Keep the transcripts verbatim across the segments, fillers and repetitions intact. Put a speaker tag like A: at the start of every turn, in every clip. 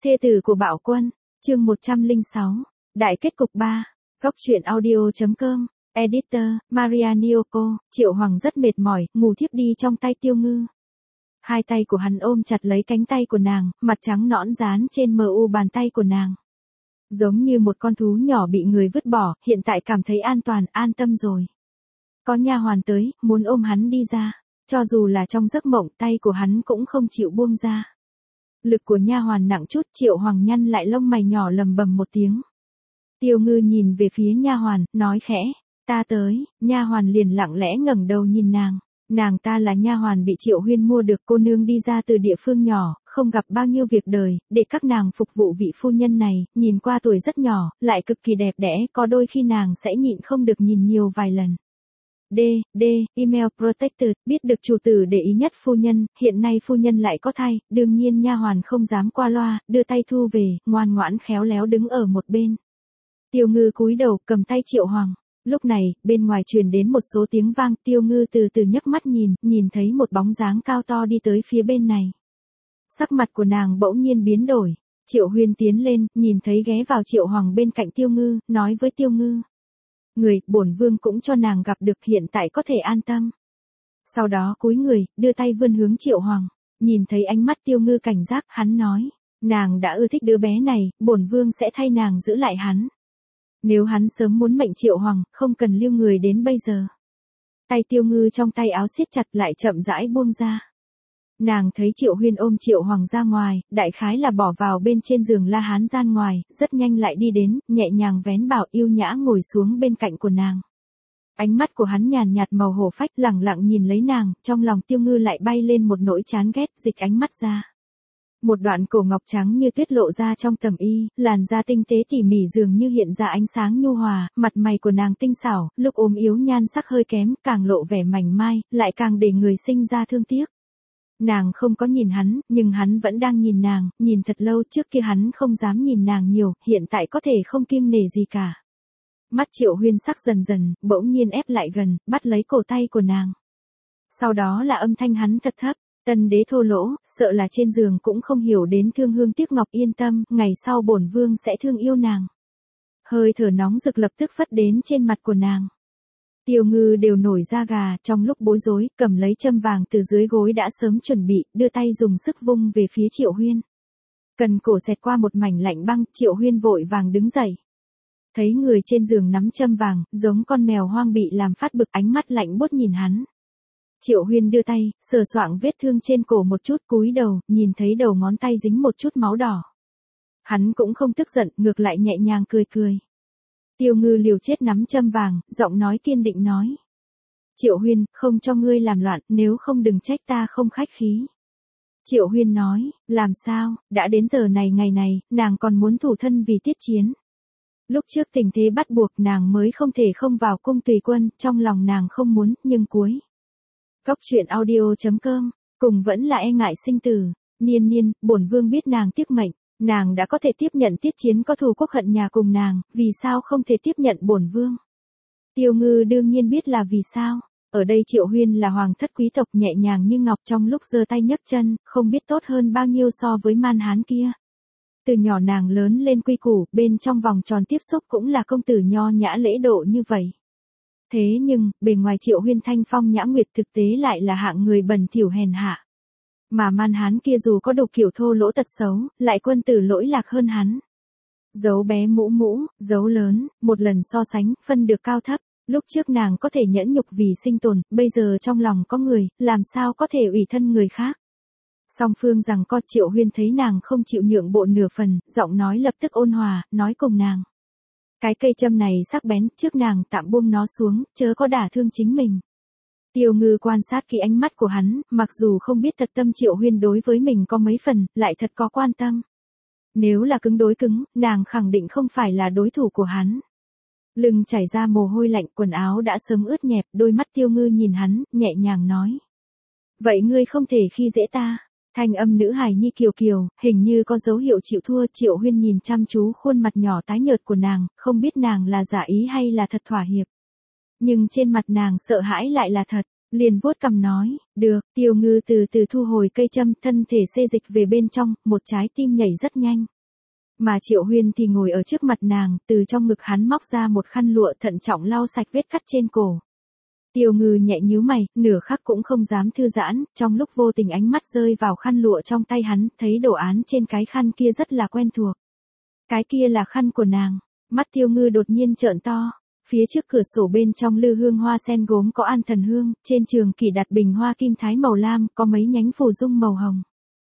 A: Thê tử của Bạo Quân, chương một trăm lẻ sáu, Đại kết cục ba, Góc truyện audio.com, Editor, Maria Niyoko. Triệu Hoàng rất mệt mỏi, ngủ thiếp đi trong tay Tiêu Ngư. Hai tay của hắn ôm chặt lấy cánh tay của nàng, mặt trắng nõn dán trên mờ u bàn tay của nàng. Giống như một con thú nhỏ bị người vứt bỏ, hiện tại cảm thấy an toàn, an tâm rồi. Có nha hoàn tới, muốn ôm hắn đi ra. Cho dù là trong giấc mộng, tay của hắn cũng không chịu buông ra. Lực của nha hoàn nặng chút, Triệu Hoàng nhăn lại lông mày nhỏ lầm bầm một tiếng. Tiêu Ngư nhìn về phía nha hoàn, nói khẽ, ta tới. Nha hoàn liền lặng lẽ ngẩng đầu nhìn nàng. Nàng ta là nha hoàn bị Triệu Huyên mua được, cô nương đi ra từ địa phương nhỏ, không gặp bao nhiêu việc đời, để các nàng phục vụ vị phu nhân này, nhìn qua tuổi rất nhỏ, lại cực kỳ đẹp đẽ, có đôi khi nàng sẽ nhịn không được nhìn nhiều vài lần. D, D, email protected, biết được chủ tử để ý nhất phu nhân, hiện nay phu nhân lại có thai, đương nhiên nha hoàn không dám qua loa, đưa tay thu về, ngoan ngoãn khéo léo đứng ở một bên. Tiêu Ngư cúi đầu, cầm tay Triệu Hoàng. Lúc này, bên ngoài truyền đến một số tiếng vang, Tiêu Ngư từ từ nhấc mắt nhìn, nhìn thấy một bóng dáng cao to đi tới phía bên này. Sắc mặt của nàng bỗng nhiên biến đổi. Triệu Huyên tiến lên, nhìn thấy ghé vào Triệu Hoàng bên cạnh Tiêu Ngư, nói với Tiêu Ngư. Người, bổn vương cũng cho nàng gặp được, hiện tại có thể an tâm. Sau đó cúi người, đưa tay vươn hướng Triệu Hoàng. Nhìn thấy ánh mắt Tiêu Ngư cảnh giác, hắn nói. Nàng đã ưa thích đứa bé này, bổn vương sẽ thay nàng giữ lại hắn. Nếu hắn sớm muốn mệnh Triệu Hoàng, không cần lưu người đến bây giờ. Tay Tiêu Ngư trong tay áo siết chặt lại chậm rãi buông ra. Nàng thấy Triệu Huyên ôm Triệu Hoàng ra ngoài, đại khái là bỏ vào bên trên giường La Hán gian ngoài, rất nhanh lại đi đến, nhẹ nhàng vén bảo yêu nhã ngồi xuống bên cạnh của nàng. Ánh mắt của hắn nhàn nhạt màu hổ phách, lẳng lặng nhìn lấy nàng, trong lòng Tiêu Ngư lại bay lên một nỗi chán ghét, dịch ánh mắt ra. Một đoạn cổ ngọc trắng như tuyết lộ ra trong tầm y, làn da tinh tế tỉ mỉ dường như hiện ra ánh sáng nhu hòa, mặt mày của nàng tinh xảo, lúc ốm yếu nhan sắc hơi kém, càng lộ vẻ mảnh mai, lại càng để người sinh ra thương tiếc. Nàng không có nhìn hắn, nhưng hắn vẫn đang nhìn nàng, nhìn thật lâu, trước kia hắn không dám nhìn nàng nhiều, hiện tại có thể không kiêng nể gì cả. Mắt Triệu Huyên sắc dần dần, bỗng nhiên ép lại gần, bắt lấy cổ tay của nàng. Sau đó là âm thanh hắn thật thấp. Tân đế thô lỗ, sợ là trên giường cũng không hiểu đến thương hương tiếc ngọc, yên tâm, ngày sau bổn vương sẽ thương yêu nàng. Hơi thở nóng rực lập tức phất đến trên mặt của nàng. Tiêu Ngư đều nổi da gà, trong lúc bối rối, cầm lấy châm vàng từ dưới gối đã sớm chuẩn bị, đưa tay dùng sức vung về phía Triệu Huyên. Cần cổ xẹt qua một mảnh lạnh băng, Triệu Huyên vội vàng đứng dậy. Thấy người trên giường nắm châm vàng, giống con mèo hoang bị làm phát bực, ánh mắt lạnh buốt nhìn hắn. Triệu Huyên đưa tay, sờ soạng vết thương trên cổ một chút, cúi đầu, nhìn thấy đầu ngón tay dính một chút máu đỏ. Hắn cũng không tức giận, ngược lại nhẹ nhàng cười cười. Tiêu Ngư liều chết nắm châm vàng, giọng nói kiên định nói. Triệu Huyên, không cho ngươi làm loạn, nếu không đừng trách ta không khách khí. Triệu Huyên nói, làm sao, đã đến giờ này ngày này, nàng còn muốn thủ thân vì tiết chiến. Lúc trước tình thế bắt buộc nàng mới không thể không vào cung tùy quân, trong lòng nàng không muốn, nhưng cuối. Góc truyện audio.com, cùng vẫn là e ngại sinh tử. Niên niên, bổn vương biết nàng tiếc mệnh, nàng đã có thể tiếp nhận tiết chiến, có thù quốc hận nhà cùng nàng, vì sao không thể tiếp nhận bổn vương? Tiêu Ngư đương nhiên biết là vì sao. Ở đây Triệu Huyên là hoàng thất quý tộc, nhẹ nhàng như ngọc, trong lúc giơ tay nhấc chân, không biết tốt hơn bao nhiêu so với man hán kia. Từ nhỏ nàng lớn lên quy củ, bên trong vòng tròn tiếp xúc cũng là công tử nho nhã lễ độ như vậy. Thế nhưng, bề ngoài Triệu Huyên thanh phong nhã nguyệt, thực tế lại là hạng người bẩn thỉu hèn hạ. Mà man hán kia dù có đủ kiểu thô lỗ tật xấu, lại quân tử lỗi lạc hơn hắn. Dấu bé mũ mũ, dấu lớn, một lần so sánh, phân được cao thấp. Lúc trước nàng có thể nhẫn nhục vì sinh tồn, bây giờ trong lòng có người, làm sao có thể ủy thân người khác. Song phương rằng co, Triệu Huyên thấy nàng không chịu nhượng bộ nửa phần, giọng nói lập tức ôn hòa, nói cùng nàng. Cái cây châm này sắc bén, trước nàng tạm buông nó xuống, chớ có đả thương chính mình. Tiêu Ngư quan sát kỹ ánh mắt của hắn, mặc dù không biết thật tâm Triệu Huyên đối với mình có mấy phần, lại thật có quan tâm. Nếu là cứng đối cứng, nàng khẳng định không phải là đối thủ của hắn. Lưng chảy ra mồ hôi lạnh, quần áo đã sớm ướt nhẹp, đôi mắt Tiêu Ngư nhìn hắn, nhẹ nhàng nói. Vậy ngươi không thể khi dễ ta. Thanh âm nữ hài nhi kiều kiều, hình như có dấu hiệu chịu thua. Triệu Huyên nhìn chăm chú khuôn mặt nhỏ tái nhợt của nàng, không biết nàng là giả ý hay là thật thỏa hiệp. Nhưng trên mặt nàng sợ hãi lại là thật. Liền vuốt cằm nói, được, Tiêu Ngư từ từ thu hồi cây châm, thân thể xê dịch về bên trong, một trái tim nhảy rất nhanh. Mà Triệu Huyên thì ngồi ở trước mặt nàng, từ trong ngực hắn móc ra một khăn lụa thận trọng lau sạch vết cắt trên cổ. Tiêu Ngư nhẹ nhíu mày, nửa khắc cũng không dám thư giãn, trong lúc vô tình ánh mắt rơi vào khăn lụa trong tay hắn, thấy đồ án trên cái khăn kia rất là quen thuộc. Cái kia là khăn của nàng, mắt Tiêu Ngư đột nhiên trợn to. Phía trước cửa sổ bên trong lư hương hoa sen gốm có an thần hương, trên trường kỷ đặt bình hoa kim thái màu lam, có mấy nhánh phù dung màu hồng.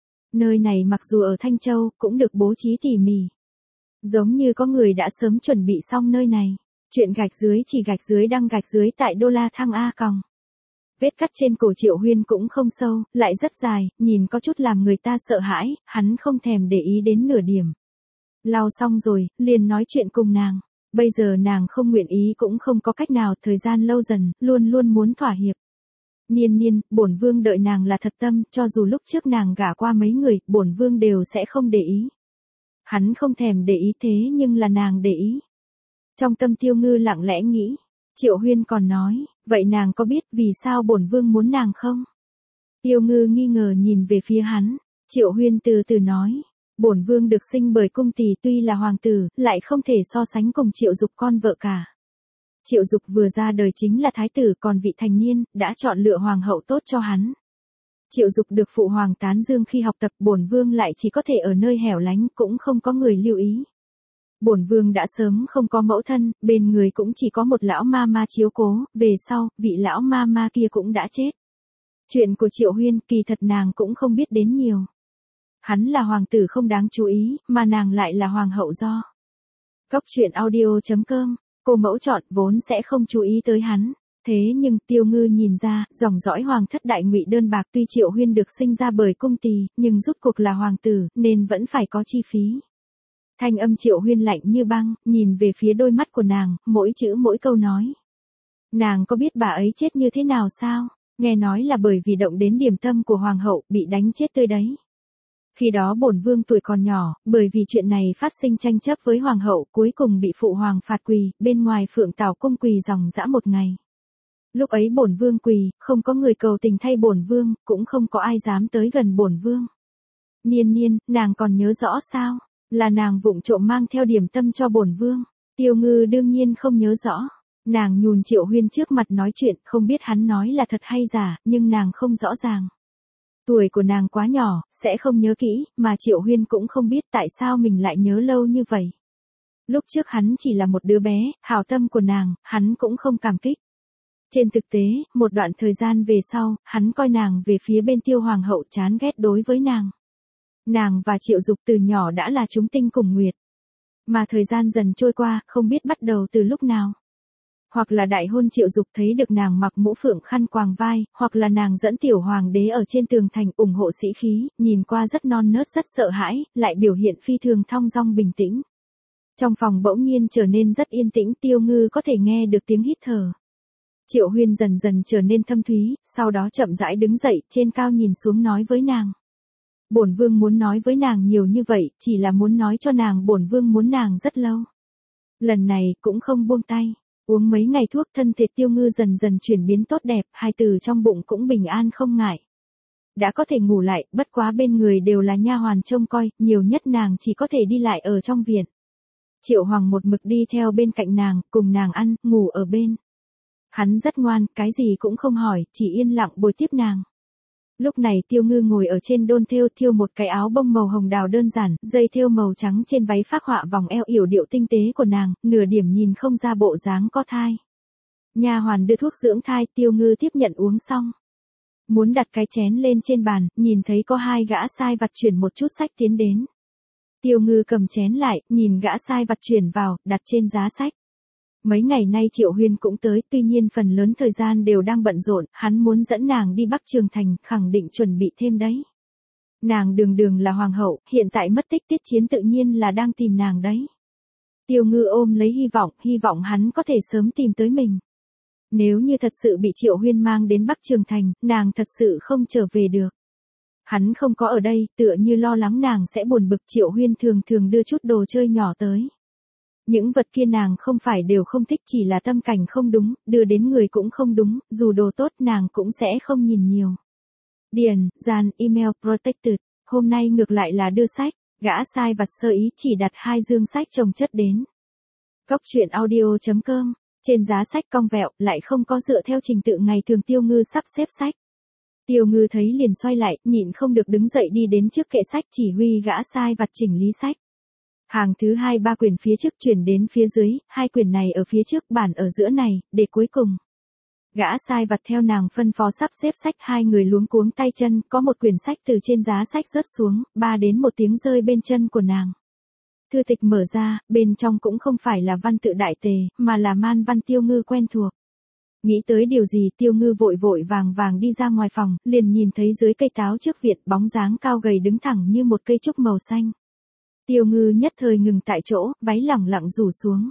A: Nơi này mặc dù ở Thanh Châu, cũng được bố trí tỉ mỉ. Giống như có người đã sớm chuẩn bị xong nơi này. Chuyện gạch dưới chỉ gạch dưới đăng gạch dưới tại đô la thăng A còng. Vết cắt trên cổ Triệu Huyên cũng không sâu, lại rất dài, nhìn có chút làm người ta sợ hãi, hắn không thèm để ý đến nửa điểm. Lau xong rồi, liền nói chuyện cùng nàng. Bây giờ nàng không nguyện ý cũng không có cách nào, thời gian lâu dần, luôn luôn muốn thỏa hiệp. Niên niên, bổn vương đợi nàng là thật tâm, cho dù lúc trước nàng gả qua mấy người, bổn vương đều sẽ không để ý. Hắn không thèm để ý thế nhưng là nàng để ý. Trong tâm Tiêu Ngư lặng lẽ nghĩ, Triệu Huyên còn nói, vậy nàng có biết vì sao bổn vương muốn nàng không? Tiêu Ngư nghi ngờ nhìn về phía hắn, Triệu Huyên từ từ nói, bổn vương được sinh bởi cung tỷ tuy là hoàng tử, lại không thể so sánh cùng Triệu Dục con vợ cả. Triệu Dục vừa ra đời chính là thái tử, còn vị thành niên, đã chọn lựa hoàng hậu tốt cho hắn. Triệu Dục được phụ hoàng tán dương khi học tập, bổn vương lại chỉ có thể ở nơi hẻo lánh, cũng không có người lưu ý. Bổn vương đã sớm không có mẫu thân, bên người cũng chỉ có một lão ma ma chiếu cố, về sau, vị lão ma ma kia cũng đã chết. Chuyện của Triệu Huyên kỳ thật nàng cũng không biết đến nhiều. Hắn là hoàng tử không đáng chú ý, mà nàng lại là hoàng hậu do. Góc truyện audio chấm com, cô mẫu chọn vốn sẽ không chú ý tới hắn. Thế nhưng Tiêu Ngư nhìn ra, dòng dõi hoàng thất đại ngụy đơn bạc, tuy Triệu Huyên được sinh ra bởi cung tỳ, nhưng rút cuộc là hoàng tử, nên vẫn phải có chi phí. Thanh âm Triệu Huyên lạnh như băng, nhìn về phía đôi mắt của nàng, mỗi chữ mỗi câu nói. Nàng có biết bà ấy chết như thế nào sao? Nghe nói là bởi vì động đến điểm tâm của hoàng hậu, bị đánh chết tươi đấy. Khi đó bổn vương tuổi còn nhỏ, bởi vì chuyện này phát sinh tranh chấp với hoàng hậu, cuối cùng bị phụ hoàng phạt quỳ, bên ngoài Phượng Tảo cung quỳ dòng dã một ngày. Lúc ấy bổn vương quỳ, không có người cầu tình thay bổn vương, cũng không có ai dám tới gần bổn vương. Niên niên, nàng còn nhớ rõ sao? Là nàng vụng trộm mang theo điểm tâm cho bổn vương. Tiêu Ngư đương nhiên không nhớ rõ. Nàng nhùn Triệu Huyên trước mặt nói chuyện, không biết hắn nói là thật hay giả, nhưng nàng không rõ ràng. Tuổi của nàng quá nhỏ, sẽ không nhớ kỹ, mà Triệu Huyên cũng không biết tại sao mình lại nhớ lâu như vậy. Lúc trước hắn chỉ là một đứa bé, hảo tâm của nàng, hắn cũng không cảm kích. Trên thực tế, một đoạn thời gian về sau, hắn coi nàng về phía bên Tiêu hoàng hậu, chán ghét đối với nàng. Nàng và Triệu Dục từ nhỏ đã là chúng tinh cùng nguyệt. Mà thời gian dần trôi qua, không biết bắt đầu từ lúc nào. Hoặc là đại hôn Triệu Dục thấy được nàng mặc mũ phượng khăn quàng vai, hoặc là nàng dẫn tiểu hoàng đế ở trên tường thành ủng hộ sĩ khí, nhìn qua rất non nớt rất sợ hãi, lại biểu hiện phi thường thong dong bình tĩnh. Trong phòng bỗng nhiên trở nên rất yên tĩnh, Tiêu Ngư có thể nghe được tiếng hít thở. Triệu Huyên dần dần trở nên thâm thúy, sau đó chậm rãi đứng dậy, trên cao nhìn xuống nói với nàng. Bổn vương muốn nói với nàng nhiều như vậy, chỉ là muốn nói cho nàng bổn vương muốn nàng rất lâu. Lần này cũng không buông tay, uống mấy ngày thuốc, thân thể Tiêu Ngư dần dần chuyển biến tốt đẹp, hai từ trong bụng cũng bình an không ngại. Đã có thể ngủ lại, bất quá bên người đều là nha hoàn trông coi, nhiều nhất nàng chỉ có thể đi lại ở trong viện. Triệu Hoàng một mực đi theo bên cạnh nàng, cùng nàng ăn, ngủ ở bên. Hắn rất ngoan, cái gì cũng không hỏi, chỉ yên lặng bồi tiếp nàng. Lúc này Tiêu Ngư ngồi ở trên đôn thêu, thêu một cái áo bông màu hồng đào đơn giản, dây thêu màu trắng trên váy phác họa vòng eo yểu điệu tinh tế của nàng, nửa điểm nhìn không ra bộ dáng có thai. Nha hoàn đưa thuốc dưỡng thai, Tiêu Ngư tiếp nhận uống xong. Muốn đặt cái chén lên trên bàn, nhìn thấy có hai gã sai vặt chuyển một chút sách tiến đến. Tiêu Ngư cầm chén lại, nhìn gã sai vặt chuyển vào, đặt trên giá sách. Mấy ngày nay Triệu Huyên cũng tới, tuy nhiên phần lớn thời gian đều đang bận rộn, hắn muốn dẫn nàng đi Bắc Trường Thành, khẳng định chuẩn bị thêm đấy. Nàng đường đường là hoàng hậu, hiện tại mất tích tiết chiến tự nhiên là đang tìm nàng đấy. Tiêu Ngư ôm lấy hy vọng, hy vọng hắn có thể sớm tìm tới mình. Nếu như thật sự bị Triệu Huyên mang đến Bắc Trường Thành, nàng thật sự không trở về được. Hắn không có ở đây, tựa như lo lắng nàng sẽ buồn bực, Triệu Huyên thường thường đưa chút đồ chơi nhỏ tới. Những vật kia nàng không phải đều không thích, chỉ là tâm cảnh không đúng, đưa đến người cũng không đúng, dù đồ tốt nàng cũng sẽ không nhìn nhiều. Điền, Gian, email, protected, hôm nay ngược lại là đưa sách, gã sai vặt sơ ý chỉ đặt hai dương sách chồng chất đến. Cốc truyện audio chấm com, trên giá sách cong vẹo, lại không có dựa theo trình tự ngày thường Tiêu Ngư sắp xếp sách. Tiêu Ngư thấy liền xoay lại, nhịn không được đứng dậy đi đến trước kệ sách chỉ huy gã sai vặt chỉnh lý sách. Hàng thứ hai ba quyển phía trước chuyển đến phía dưới, hai quyển này ở phía trước, bản ở giữa này, để cuối cùng. Gã sai vặt theo nàng phân phó sắp xếp sách, hai người luống cuống tay chân, có một quyển sách từ trên giá sách rớt xuống, ba đến một tiếng rơi bên chân của nàng. Thư tịch mở ra, bên trong cũng không phải là văn tự đại tề, mà là man văn Tiêu Ngư quen thuộc. Nghĩ tới điều gì, Tiêu Ngư vội vội vàng vàng đi ra ngoài phòng, liền nhìn thấy dưới cây táo trước viện bóng dáng cao gầy đứng thẳng như một cây trúc màu xanh. Tiêu Ngư nhất thời ngừng tại chỗ, váy lẳng lặng rủ xuống.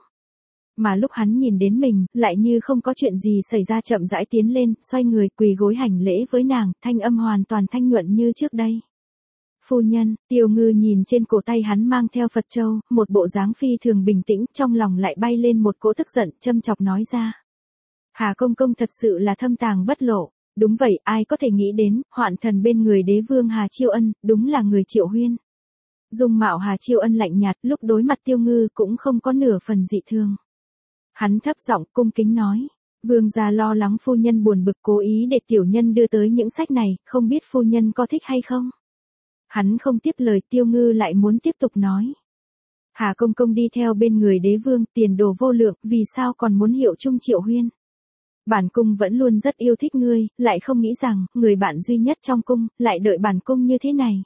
A: Mà lúc hắn nhìn đến mình, lại như không có chuyện gì xảy ra, chậm rãi tiến lên, xoay người quỳ gối hành lễ với nàng, thanh âm hoàn toàn thanh nhuận như trước đây. Phu nhân, Tiêu Ngư nhìn trên cổ tay hắn mang theo Phật châu, một bộ dáng phi thường bình tĩnh, trong lòng lại bay lên một cỗ tức giận, châm chọc nói ra. Hà công công thật sự là thâm tàng bất lộ. Đúng vậy, ai có thể nghĩ đến, hoạn thần bên người đế vương Hà Chiêu Ân, đúng là người Triệu Huyên. Dung mạo Hà Chiêu Ân lạnh nhạt, lúc đối mặt Tiêu Ngư cũng không có nửa phần dị thương. Hắn thấp giọng cung kính nói, vương gia lo lắng phu nhân buồn bực, cố ý để tiểu nhân đưa tới những sách này, không biết phu nhân có thích hay không. Hắn không tiếp lời, Tiêu Ngư lại muốn tiếp tục nói. Hà công công đi theo bên người đế vương, tiền đồ vô lượng, vì sao còn muốn hiệu chung Triệu Huyên. Bản cung vẫn luôn rất yêu thích ngươi, lại không nghĩ rằng, người bạn duy nhất trong cung, lại đợi bản cung như thế này.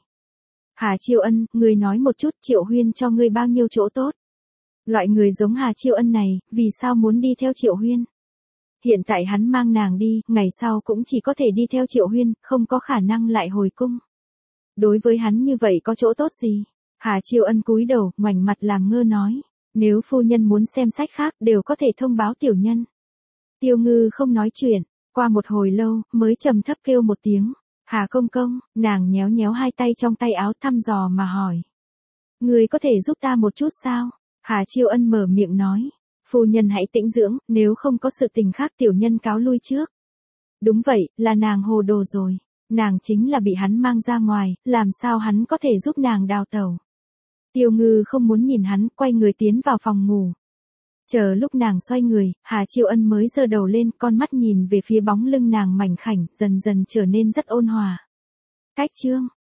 A: Hà Chiêu Ân, ngươi nói một chút, Triệu Huyên cho ngươi bao nhiêu chỗ tốt. Loại người giống Hà Chiêu Ân này, vì sao muốn đi theo Triệu Huyên? Hiện tại hắn mang nàng đi, ngày sau cũng chỉ có thể đi theo Triệu Huyên, không có khả năng lại hồi cung. Đối với hắn như vậy có chỗ tốt gì? Hà Chiêu Ân cúi đầu, ngoảnh mặt làm ngơ nói, nếu phu nhân muốn xem sách khác, đều có thể thông báo tiểu nhân. Tiêu Ngư không nói chuyện, qua một hồi lâu, mới trầm thấp kêu một tiếng. Hà công công, nàng nhéo nhéo hai tay trong tay áo thăm dò mà hỏi. Người có thể giúp ta một chút sao? Hà Chiêu Ân mở miệng nói. Phu nhân hãy tĩnh dưỡng, nếu không có sự tình khác tiểu nhân cáo lui trước. Đúng vậy, là nàng hồ đồ rồi. Nàng chính là bị hắn mang ra ngoài, làm sao hắn có thể giúp nàng đào tẩu. Tiêu Ngư không muốn nhìn hắn, quay người tiến vào phòng ngủ. Chờ lúc nàng xoay người, Hà Chiêu Ân mới giơ đầu lên, con mắt nhìn về phía bóng lưng nàng mảnh khảnh, dần dần trở nên rất ôn hòa. Cách chương